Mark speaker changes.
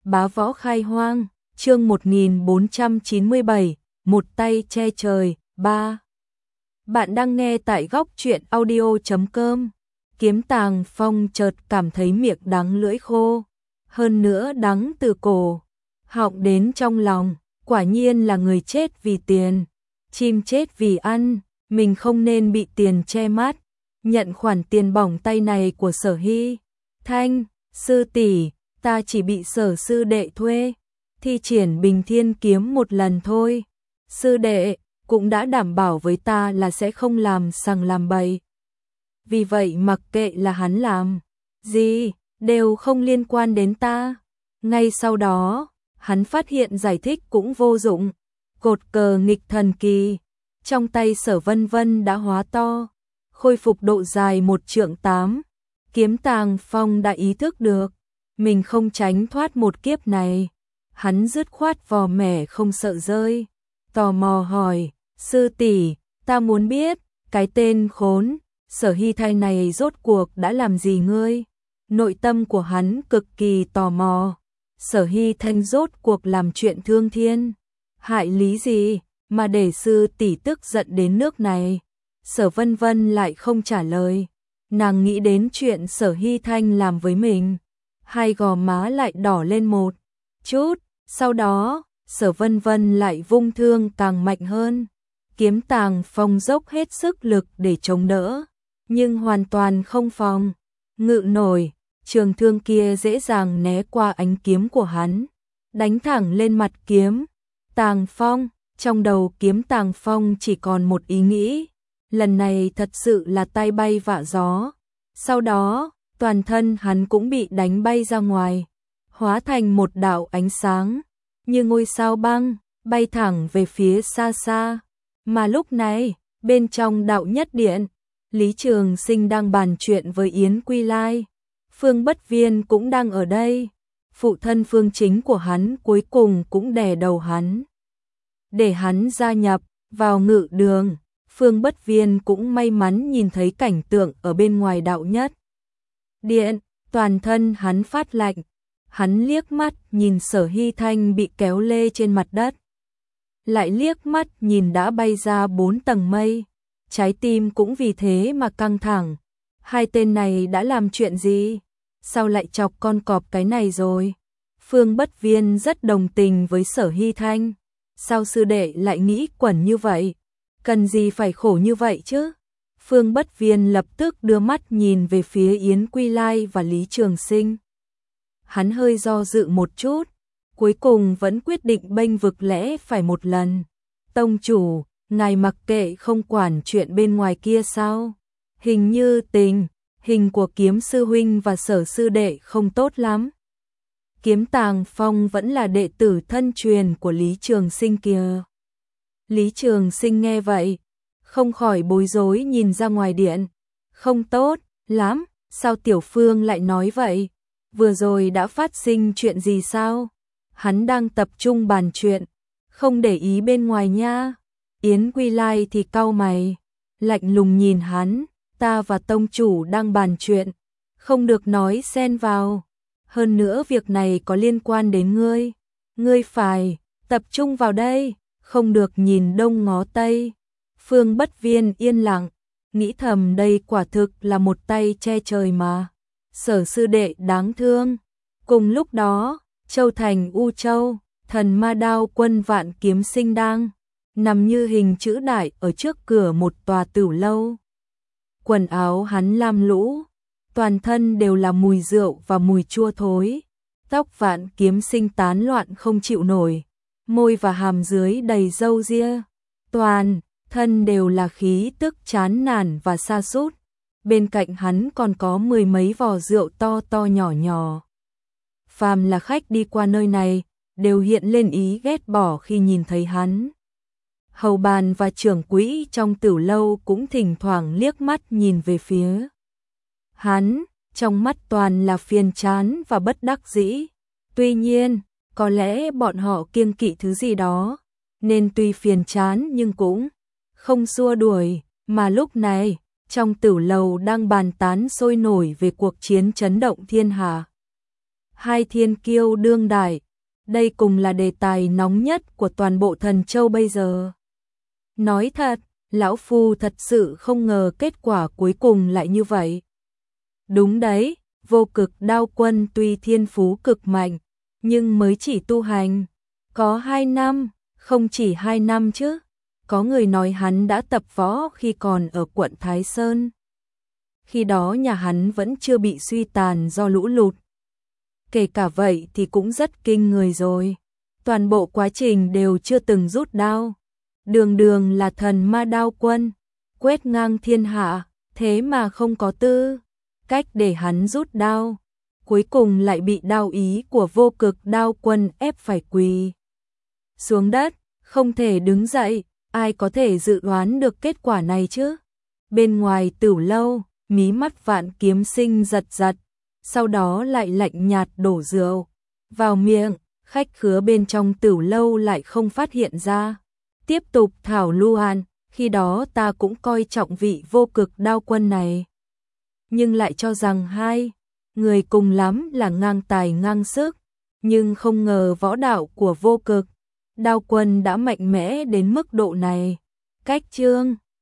Speaker 1: Bá Võ Khai Hoang, chương 1497, một tay che trời, 3. Bạn đang nghe tại góc truyện audio.com. Kiếm Tàng Phong chợt cảm thấy miệng đắng lưỡi khô, hơn nữa đắng từ cổ họng đến trong lòng, quả nhiên là người chết vì tiền, chim chết vì ăn, mình không nên bị tiền che mắt. Nhận khoản tiền bỏng tay này của Sở Hy Thanh, sư tỷ, ta chỉ bị Sở sư đệ thuê thi triển Bình Thiên kiếm một lần thôi. Sư đệ cũng đã đảm bảo với ta là sẽ không làm sằng làm bậy. Vì vậy mặc kệ là hắn làm gì, đều không liên quan đến ta. Ngay sau đó, hắn phát hiện giải thích cũng vô dụng. Cột cờ nghịch thần kỳ trong tay Sở Vân Vân đã hóa to, khôi phục độ dài 1 trượng 8. Kiếm Tàng Phong đã ý thức được, mình không tránh thoát một kiếp này. Hắn dứt khoát vò mẻ không sợ rơi, tò mò hỏi, sư tỷ, ta muốn biết, cái tên khốn Sở Hy Thanh này rốt cuộc đã làm gì ngươi? Nội tâm của hắn cực kỳ tò mò. Sở Hy Thanh rốt cuộc làm chuyện thương thiên hại lý gì mà để sư tỷ tức giận đến nước này? Sở Vân Vân lại không trả lời. Nàng nghĩ đến chuyện Sở Hy Thanh làm với mình, hai gò má lại đỏ lên một chút. Sau đó, Sở Vân Vân lại vung thương càng mạnh hơn. Kiếm Tàng Phong dốc hết sức lực để chống đỡ, nhưng hoàn toàn không phòng ngự nổi. Trường thương kia dễ dàng né qua ánh kiếm của hắn, đánh thẳng lên mặt kiếm Tàng Phong. Trong đầu Kiếm Tàng Phong chỉ còn một ý nghĩ, lần này thật sự là tai bay vạ gió. Sau đó, toàn thân hắn cũng bị đánh bay ra ngoài, hóa thành một đạo ánh sáng như ngôi sao băng, bay thẳng về phía xa xa. Mà lúc này, bên trong đạo nhất điện, Lý Trường Sinh đang bàn chuyện với Yến Quy Lai. Phương Bất Viên cũng đang ở đây. Phụ thân Phương chính của hắn cuối cùng cũng đè đầu hắn, để hắn gia nhập vào ngự đường. Phương Bất Viên cũng may mắn nhìn thấy cảnh tượng ở bên ngoài đạo nhất điện, toàn thân hắn phát lạnh. Hắn liếc mắt nhìn Sở Hy Thanh bị kéo lê trên mặt đất, lại liếc mắt nhìn đã bay ra 4 tầng mây, trái tim cũng vì thế mà căng thẳng. Hai tên này đã làm chuyện gì? Sao lại chọc con cọp cái này rồi? Phương Bất Viên rất đồng tình với Sở Hy Thanh. Sao sư đệ lại nghĩ quẩn như vậy? Cần gì phải khổ như vậy chứ? Phương Bất Viên lập tức đưa mắt nhìn về phía Yến Quy Lai và Lý Trường Sinh. Hắn hơi do dự một chút, cuối cùng vẫn quyết định bênh vực lẽ phải một lần. Tông chủ, ngài mặc kệ không quản chuyện bên ngoài kia sao? Hình như tình hình của Kiếm sư huynh và Sở sư đệ không tốt lắm. Kiếm Tàng Phong vẫn là đệ tử thân truyền của Lý Trường Sinh kìa. Lý Trường Sinh nghe vậy, không khỏi bối rối nhìn ra ngoài điện. Không tốt lắm, sao Tiểu Phương lại nói vậy? Vừa rồi đã phát sinh chuyện gì sao? Hắn đang tập trung bàn chuyện, không để ý bên ngoài nha. Yến Quy Lai thì cau mày, lạnh lùng nhìn hắn. Ta và tông chủ đang bàn chuyện, không được nói xen vào. Hơn nữa việc này có liên quan đến ngươi. Ngươi phải tập trung vào đây, không được nhìn đông ngó tây. Phương Bất Viên yên lặng, nghĩ thầm đây quả thực là một tay che trời mà. Sở sư đệ đáng thương. Cùng lúc đó, Châu Thành U Châu, Thần Ma Đao Quân Vạn Kiếm Sinh đang nằm như hình chữ đại ở trước cửa một tòa tửu lâu. Quần áo hắn lam lũ, toàn thân đều là mùi rượu và mùi chua thối. Tóc Vạn Kiếm Sinh tán loạn không chịu nổi, môi và hàm dưới đầy râu ria, toàn thân đều là khí tức chán nản và sa sút. Bên cạnh hắn còn có 10 mấy vò rượu to to nhỏ nhỏ. Phàm là khách đi qua nơi này, đều hiện lên ý ghét bỏ khi nhìn thấy hắn. Hầu bàn và trưởng quỹ trong tửu lâu cũng thỉnh thoảng liếc mắt nhìn về phía hắn, trong mắt toàn là phiền chán và bất đắc dĩ. Tuy nhiên, có lẽ bọn họ kiêng kỵ thứ gì đó, nên tuy phiền chán nhưng cũng không xua đuổi. Mà lúc này, trong tửu lâu đang bàn tán sôi nổi về cuộc chiến chấn động thiên hạ. hai thiên kiêu đương đại. Đây cùng là đề tài nóng nhất của toàn bộ Thần Châu bây giờ. Nói thật, lão phu thật sự không ngờ kết quả cuối cùng lại như vậy. Đúng đấy, Vô Cực Đao Quân tuy thiên phú cực mạnh, nhưng mới chỉ tu hành có 2 năm, không chỉ 2 năm chứ. Có người nói hắn đã tập võ khi còn ở quận Thái Sơn. Khi đó nhà hắn vẫn chưa bị suy tàn do lũ lụt. Kể cả vậy thì cũng rất kinh người rồi. Toàn bộ quá trình đều chưa từng rút đao. Đường đường là thần ma đao quân, quét ngang thiên hạ, thế mà không có tư cách để hắn rút đao. Cuối cùng lại bị đao ý của Vô Cực Đao Quân ép phải quỳ xuống đất, không thể đứng dậy. Ai có thể dự đoán được kết quả này chứ? Bên ngoài Tửu lâu, mí mắt Vạn Kiếm Sinh giật giật, sau đó lại lạnh nhạt đổ rượu vào miệng. Khách khứa bên trong Tửu lâu lại không phát hiện ra. Tiếp tục thảo luận, khi đó ta cũng coi trọng vị Vô Cực Đao Quân này, nhưng lại cho rằng hai người cùng lắm là ngang tài ngang sức, nhưng không ngờ võ đạo của Vô Cực Đao Quân đã mạnh mẽ đến mức độ này. Cách chương